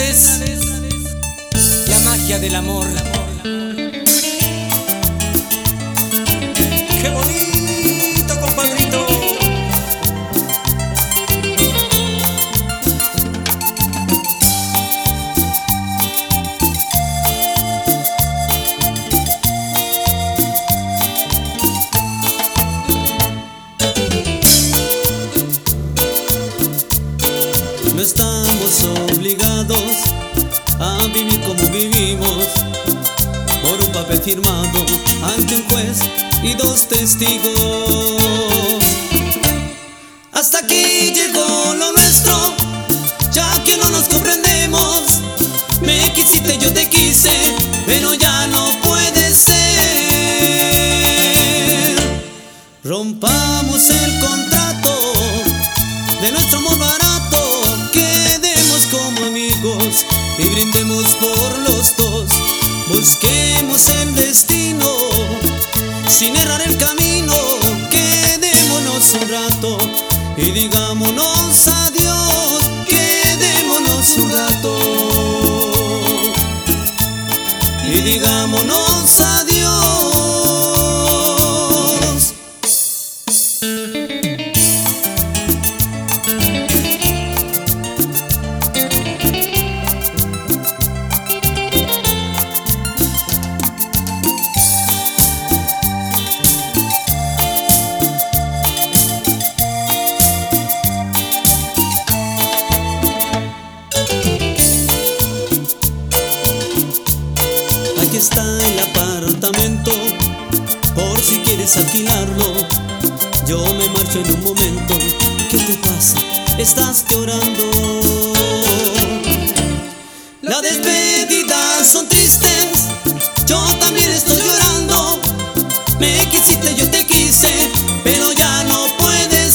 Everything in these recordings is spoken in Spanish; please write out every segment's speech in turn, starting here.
vez la magia del amor. ¡Qué bonito, compadrito! No estamos obligados a vivir como vivimos, por un papel firmado ante un juez y dos testigos. Hasta aquí llegó lo nuestro, ya que no nos comprendemos. Me quisiste, yo te quise, pero ya no puede ser. Rompamos el contrato de nuestro amor barato, quedemos como amigos y brindemos por los dos. Busquemos el destino sin errar el camino, quedémonos un rato y digámonos adiós. Quedémonos un rato y digámonos adiós. Aquí está el apartamento, por si quieres alquilarlo. Yo me marcho en un momento. ¿Qué te pasa? Estás llorando. Las despedidas son tristes, yo también estoy llorando. Me quisiste, yo te quise, pero ya no puede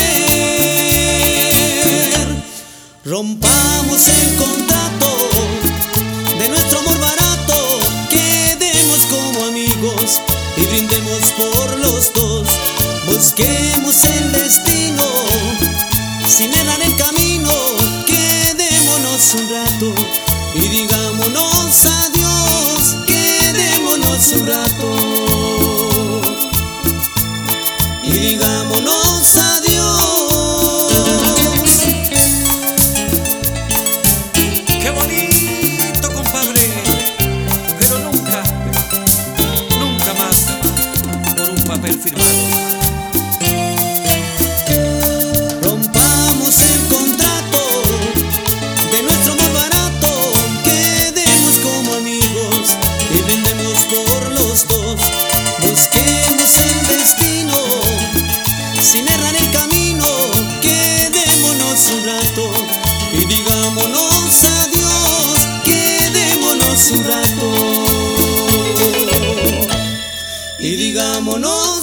ser. Rompamos el contrato de nuestro amor barato, quedemos como amigos y brindemos por los dos. Busquemos el destino sin errar el camino, quedémonos un rato y digámonos adiós. Quedémonos un rato y digámonos adiós. ¡Qué bonito, compadre! Pero nunca, nunca más por un papel firmado. Rompamos el contrato de nuestro amor barato, quedemos como amigos y brindemos por los dos. Busquemos el destino sin errar el camino, quedémonos un rato y digámonos adiós. Quedémonos un rato y digámonos